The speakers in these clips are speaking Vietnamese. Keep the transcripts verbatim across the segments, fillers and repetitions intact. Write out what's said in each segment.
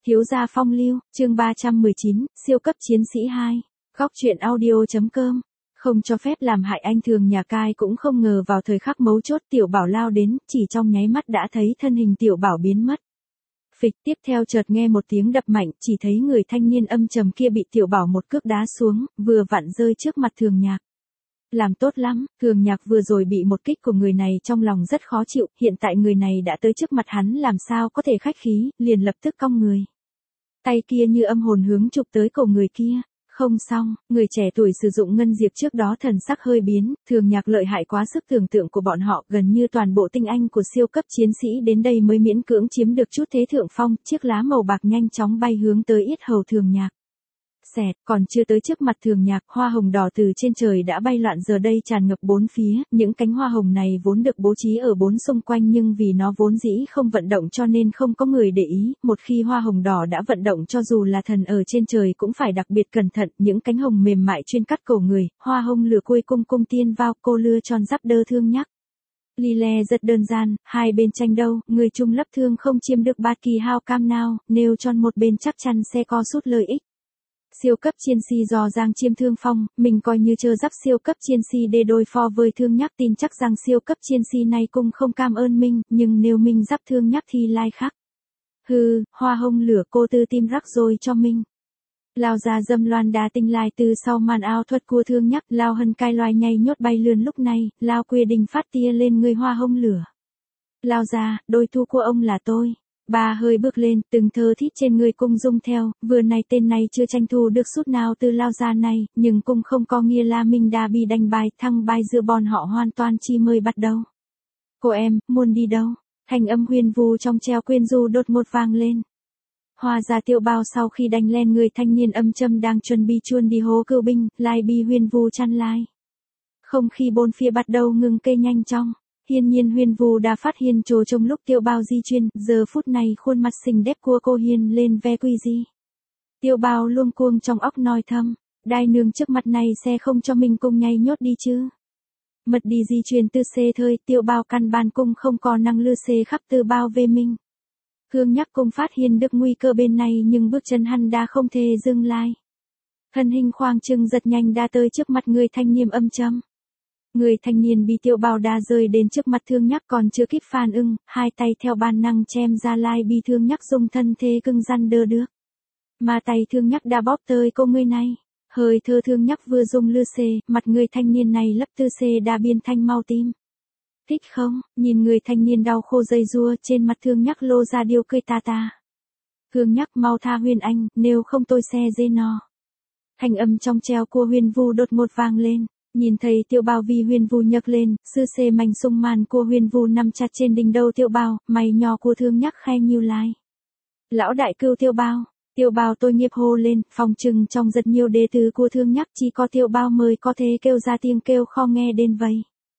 Thiếu gia phong lưu, chương ba trăm mười chín, siêu cấp chiến sĩ hai. Góc truyện audio.com. Không cho phép làm hại anh Thường nhà cai cũng không ngờ vào thời khắc mấu chốt Tiểu Bảo lao đến, chỉ trong nháy mắt đã thấy thân hình Tiểu Bảo biến mất. Phịch, tiếp theo chợt nghe một tiếng đập mạnh, chỉ thấy người thanh niên âm trầm kia bị Tiểu Bảo một cước đá xuống, vừa vặn rơi trước mặt Thường Nhạc. Làm tốt lắm, Thường Nhạc vừa rồi bị một kích của người này trong lòng rất khó chịu, hiện tại người này đã tới trước mặt hắn làm sao có thể khách khí, liền lập tức cong người. Tay kia như âm hồn hướng chụp tới cổ người kia. Không xong, người trẻ tuổi sử dụng ngân diệp trước đó thần sắc hơi biến, Thường Nhạc lợi hại quá sức tưởng tượng của bọn họ, gần như toàn bộ tinh anh của siêu cấp chiến sĩ đến đây mới miễn cưỡng chiếm được chút thế thượng phong, chiếc lá màu bạc nhanh chóng bay hướng tới yết hầu Thường Nhạc. Xẹt, còn chưa tới trước mặt Thường Nhạc, hoa hồng đỏ từ trên trời đã bay loạn giờ đây tràn ngập bốn phía, những cánh hoa hồng này vốn được bố trí ở bốn xung quanh nhưng vì nó vốn dĩ không vận động cho nên không có người để ý, một khi hoa hồng đỏ đã vận động cho dù là thần ở trên trời cũng phải đặc biệt cẩn thận, những cánh hồng mềm mại chuyên cắt cổ người, hoa hồng lửa côi cung cung tiên vào cô lưa tròn giáp đơ Thương Nhắc. Ly le rất đơn giản, hai bên tranh đâu, người chung lấp thương không chiếm được bát kỳ hao cam nào, nêu tròn một bên chắc chắn sẽ có sút lợi ích. Siêu cấp chiến sĩ do Giang chiêm thương phong, mình coi như chơ giáp siêu cấp chiến sĩ để đối phó với Thương Nhắc, tin chắc rằng siêu cấp chiến sĩ này cũng không cảm ơn mình, nhưng nếu mình giáp Thương Nhắc thì lai khác. Hừ, hoa hồng lửa cô tư tim rắc rồi cho mình. Lao ra dâm loan đá tinh lai từ sau màn áo thuật của Thương Nhắc, Lao hân cai loài nhảy nhốt bay lươn lúc này, Lao quy định phát tia lên người hoa hồng lửa. Lao ra, đôi thu của ông là tôi. Bà hơi bước lên, từng thơ thít trên người cung dung theo, vừa này tên này chưa tranh thủ được sút nào từ Lao gia này, nhưng cũng không có nghĩa là mình đã bị đánh bài, thăng bài giữa bọn họ hoàn toàn chi mới bắt đầu. Cô em, muốn đi đâu? Thanh âm huyền vu trong treo quyên du đột ngột vang lên. Hoa ra Tiểu Bao sau khi đánh lên người thanh niên âm châm đang chuẩn bị chuồn đi hố cựu binh, lại bị huyền vu chăn lai. Không khí bốn phía bắt đầu ngừng kê nhanh chóng. Hiển nhiên huyền vu đã phát hiện chỗ trong lúc Tiểu Bao di chuyển, giờ phút này khuôn mặt xinh đẹp của cô hiền lên vẻ quỷ dị. Tiểu Bao luống cuống trong óc nói thầm, đai nương trước mặt này sẽ không cho mình cùng nhảy nhốt đi chứ. Mật đi di chuyển từ xê thời, Tiểu Bao căn bản cung không có năng lư xê khắp từ bao về mình. Thương Nhắc cùng phát hiện được nguy cơ bên này nhưng bước chân hắn đã không thể dừng lại. Thân hình khoang trừng giật nhanh đã tới trước mặt người thanh niên âm trầm. Người thanh niên bị Tiểu Bao đá rơi đến trước mặt Thương Nhắc còn chưa kịp phản ứng, hai tay theo bản năng chém ra lai bị Thương Nhắc dùng thân thế cứng rắn đỡ được. Mà tay Thương Nhắc đã bóp tới cô người này. Hơi thơ Thương Nhắc vừa dùng lư xê, mặt người thanh niên này lấp tư xê đã biến thành mau tim. Thích không, nhìn người thanh niên đau khô dây rua trên mặt Thương Nhắc lô ra điều cười ta ta. Thương Nhắc mau tha Huyền Anh, nếu không tôi xe dê no. Thanh âm trong treo của huyền vu đột ngột vang lên. Nhìn thấy Tiểu Bao vì huyền vu nhấc lên, sư xê mảnh sung màn của huyền vu nằm chặt trên đỉnh đầu Tiểu Bao, mày nhỏ của Thương Nhắc khe nhíu lại. Lão đại cưu Tiểu Bao, Tiểu Bao tôi nghiệp hô lên, phòng trừng trong rất nhiều đệ tử của Thương Nhắc chỉ có Tiểu Bao mới có thể kêu ra tiếng kêu khó nghe đến vậy.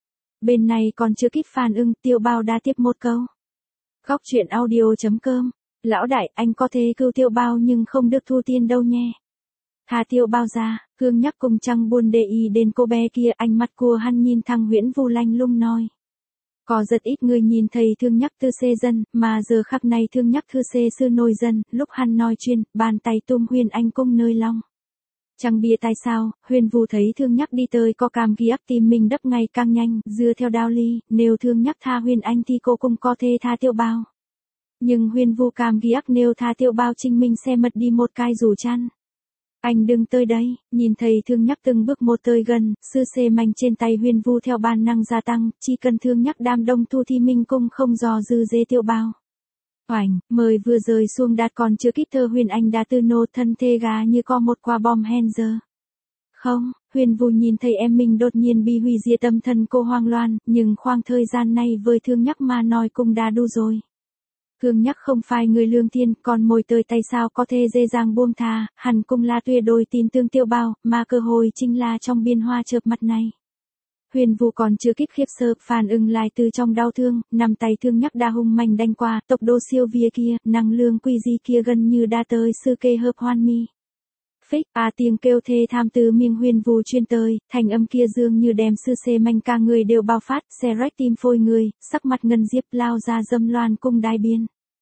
Bên này còn chưa kịp phản ứng, Tiểu Bao đã tiếp một câu. Góc truyện audio.com, lão đại anh có thể cứu Tiểu Bao nhưng không được thu tiền đâu nhé. Thả Tiểu Bao ra, Thương Nhắc cùng chẳng buồn để ý đến cô bé kia, ánh mắt của hắn nhìn thằng Huyễn Vu lanh lung nói. Có rất ít người nhìn thấy Thương Nhắc thư xê dân, mà giờ khắc này Thương Nhắc thư xê sư nổi dân, lúc hắn nói chuyện, bàn tay tung Huyền Anh cung nơi lòng. Chẳng biết tại sao, huyền vu thấy Thương Nhắc đi tới có cảm ghi ấp tim mình đập ngày càng nhanh, dựa theo đạo lý, nếu Thương Nhắc tha Huyền Anh thì cô cũng có thể tha Tiểu Bao. Nhưng huyền vu cảm ghi ấp nếu tha Tiểu Bao chính mình sẽ mất đi một cái dù chăn. Anh đừng tới đây, nhìn thấy Thương Nhắc từng bước một tới gần, sư xê mảnh trên tay huyền vu theo bản năng gia tăng, chỉ cần Thương Nhắc đam đông thu thì mình cũng không dò dư dê Tiểu Bao. Oảnh, mời vừa rơi xuống đạt còn chưa kịp thơ Huyền Anh đã từ nô thân thê gà như có một quả bom hen giờ. Không, huyền vu nhìn thấy em mình đột nhiên bị hủy diệt tâm thần cô hoang loạn, nhưng khoảng thời gian này với Thương Nhắc mà nói cũng đã đủ rồi. Thương Nhắc không phải người lương thiên, còn mồi tơi tay sao có thể dễ dàng buông tha, hẳn cũng là tuyệt đối tin tưởng Tiểu Bao, mà cơ hội chính là trong biên hoa chợp mặt này. Huyền vu còn chưa kịp khiếp sợ, phản ứng lại từ trong đau thương, nằm tay Thương Nhắc đã hung mạnh đánh qua, tốc độ siêu việt kia, năng lượng quỷ dị kia gần như đã tới sư kê hợp hoan mi. Phích, à tiếng kêu thê tham từ miệng huyền vu chuyên tới, thành âm kia dường như đem sư xê manh cả người đều bao phát, xe rách tim phôi người, sắc mặt ngân diệp lao ra dâm loan cung đai biên.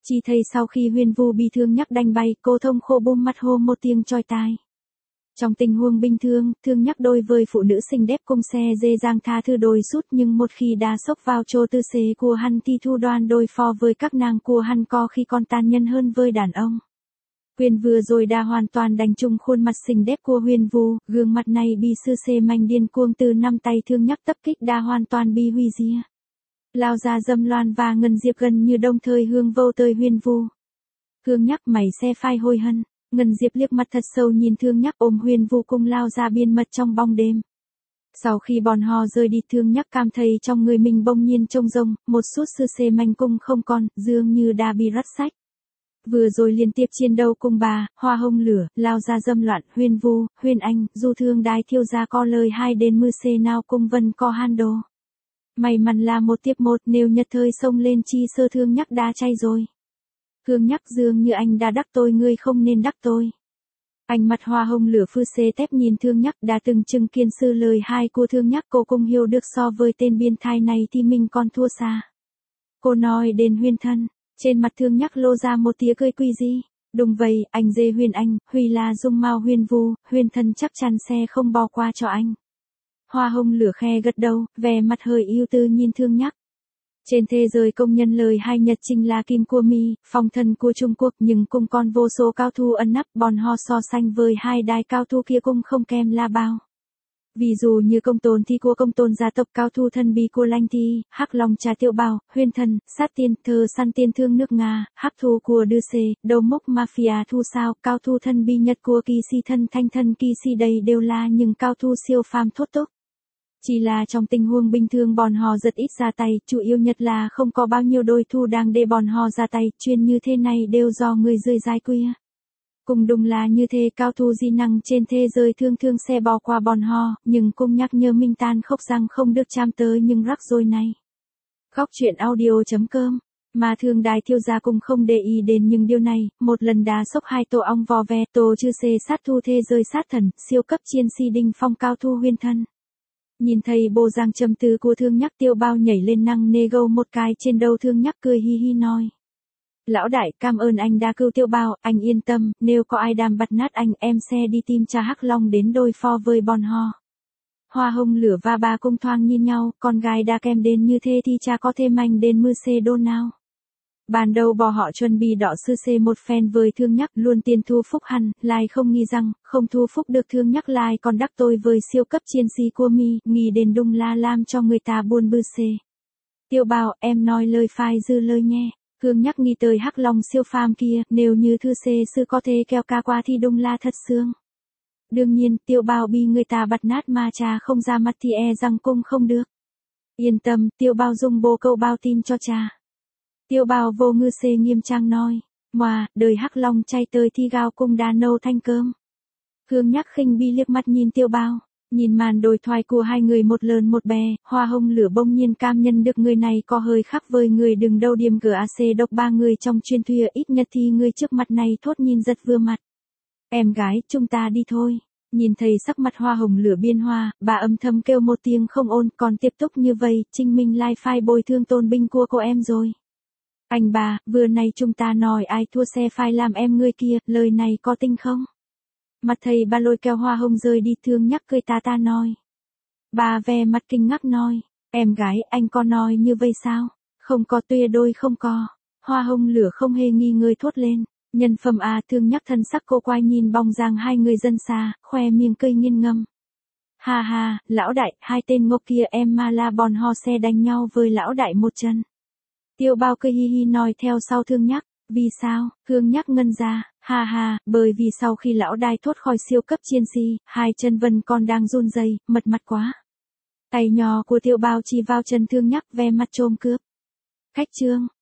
Chỉ thấy sau khi Huyên Vu bị thương nhắc đánh bay, cô thông khô bôm mặt hô một tiếng choi tai. Trong tình huống bình thường, thương nhắc đôi với phụ nữ xinh đẹp cùng xe dễ dàng tha thứ đôi sút, nhưng một khi đã sốc vào chỗ tư xế của hắn thì thu đoan đối phó với các nàng của hắn có khi còn tàn nhẫn hơn với đàn ông. Huyền vừa rồi đã hoàn toàn đánh trúng khuôn mặt xinh đẹp của Huyền Vu, gương mặt này bị sư xê manh điên cuồng từ năm tay thương nhắc tập kích đã hoàn toàn bị hủy diệt. Lao ra Dâm Loan và Ngân Diệp gần như đồng thời hướng vô tới Huyền Vu. Thương nhắc mày xe phai hôi hân, Ngân Diệp liếc mặt thật sâu nhìn thương nhắc ôm Huyền Vu cùng lao ra biên mật trong bóng đêm. Sau khi bọn họ rời đi, thương nhắc cảm thấy trong người mình bỗng nhiên trông rỗng, một chút sư xê manh cung không còn, dường như đã bị rắt sách. Vừa rồi liên tiếp chiến đấu cùng bà, Hoa Hồng Lửa, Lao Ra Dâm Loạn, Huyền Vu, Huyền Anh, Du Thương Đái Thiêu Gia có lời hai đến mưa xê nào cùng Vân có han đồ. May mắn là một tiếp một, nếu nhất thời xông lên chi sơ thương nhắc đã chay rồi. Thương nhắc dường như anh đã đắc tôi, ngươi không nên đắc tôi. Ánh mặt Hoa Hồng Lửa phư xê tép nhìn thương nhắc đã từng chứng kiến sư lời hai của thương nhắc, cô cũng hiểu được so với tên biên thai này thì mình còn thua xa. Cô nói đến Huyền thân. Trên mặt thương nhắc lô ra một tia cười quỷ dị. Đúng vậy, anh dê Huyền Anh, Huy là dung mạo Huyền Vu, Huyền thân chắc chắn sẽ không bỏ qua cho anh. Hoa Hồng Lửa khe gật đầu, vẻ mặt hơi ưu tư nhìn thương nhắc. Trên thế giới công nhân lời hai Nhật chính là kim của Mi, phong thần của Trung Quốc, nhưng cũng còn vô số cao thủ ẩn nấp, bọn họ so sánh với hai đại cao thủ kia cũng không kém là bao. Ví dụ như Công Tôn Thi của Công Tôn gia tộc, cao thủ thân bí của Lanh Thi, Hắc Long Trà Tiểu Bảo, Huyền Thần, Sát Tiên, Thơ Săn Tiên Thương nước Nga, Hắc Thủ của Đư Xê, Đầu Mốc Mafia Thu Sao, cao thủ thân bí Nhật của Kỳ Si Thân Thanh Thân Kỳ Si, đây đều là những cao thủ siêu phàm thốt tốt. Chỉ là trong tình huống bình thường bọn họ rất ít ra tay, chủ yếu nhất là không có bao nhiêu đối thủ đang để bọn họ ra tay, chuyên như thế này đều do người dưới giai quia. Cùng đúng là như thế, cao thủ di năng trên thế giới thường thường sẽ bỏ qua bọn họ, nhưng cũng nhắc nhở mình tan khốc rằng không được chạm tới những rắc rối này. Góc truyện audio chấm com. Mà Thương Đái Thiêu Gia cũng không để ý đến những điều này, một lần đá sốc hai tổ ong vò ve, tổ chư xê sát thu thế giới sát thần, siêu cấp chiến sĩ đỉnh phong cao thu Huyền thân. Nhìn thấy bộ dạng trầm tư của thương nhắc, Tiêu Bao nhảy lên năng nê gâu một cái trên đầu thương nhắc, cười hi hi nói. Lão đại, cảm ơn anh đã cứu Tiêu Bao, anh yên tâm, nếu có ai đàm bắt nát anh, em sẽ đi tìm cha Hắc Long đến đối phó với bọn họ. Hoa Hồng Lửa và bà cung thoáng nhìn nhau, con gái đã kèm đến như thế thì cha có thêm anh đến mưa xê đô nào. Ban đầu bỏ họ chuẩn bị đỏ sư xê một phen với thương nhắc, luôn tiền thu phúc hẳn, lại không nghĩ rằng, không thu phúc được thương nhắc lại còn đắc tôi với siêu cấp chiến sĩ của Mi, nghĩ đến đung la làm cho người ta buồn bư xê. Tiêu Bao, em nói lời phai dư lời nhé. Thương nhắc nghĩ tới Hắc Long siêu phàm kia, nếu như thư xê sư có thể kéo ca qua thì đung la thật sướng. Đương nhiên, Tiêu Bao bị người ta bắt nát mà cha không ra mặt thì e rằng cũng không được. Yên tâm, Tiêu Bao dùng bồ câu bao tin cho cha. Tiêu Bao vô ngư xê nghiêm trang nói, ngoà, đời Hắc Long chay tới thì gạo cũng đã nâu thanh cơm. Thương nhắc khinh bi liếc mắt nhìn Tiêu Bao, nhìn màn đối thoại của hai người một lớn một bé, Hoa Hồng Lửa bỗng nhiên cảm nhận được người này có hơi khác với người đứng đầu điểm giê a xê độc ba người trong truyền thuyết, ít nhất thì người trước mặt này thốt nhìn rất vừa mặt. Em gái, chúng ta đi thôi. Nhìn thấy sắc mặt Hoa Hồng Lửa biên hoa, bà âm thầm kêu một tiếng không ổn, còn tiếp tục như vậy, Trinh Minh lại phai bồi thương tôn binh của cô em rồi. Anh bà, vừa nay chúng ta nói ai thua xe phai làm em người kia, lời này có tinh không? Mặt thầy bà lôi kéo Hoa Hồng rời đi, thương nhắc cười ta ta nói. Bà về mặt kinh ngạc nói, em gái, anh có nói như vậy sao? Không có, tuyệt đối không có. Hoa Hồng Lửa không hề nghi ngờ thốt lên. Nhân phẩm à, thương nhắc thân sắc cô quay nhìn bóng dáng hai người dân xa, khoe miệng cười nghiêng ngâm. Ha ha, lão đại, hai tên ngốc kia em mà là bọn họ sẽ đánh nhau với lão đại một chân. Tiêu Bao cười hi hi nói theo sau thương nhắc, vì sao, thương nhắc ngân ra, ha ha, bởi vì sau khi lão đại thoát khỏi siêu cấp chiến sĩ, hai chân Vân còn đang run rẩy, mật mặt quá. Tay nhỏ của Tiêu Bao chỉ vào chân thương nhắc, ve mặt trôm cướp. Cách chương.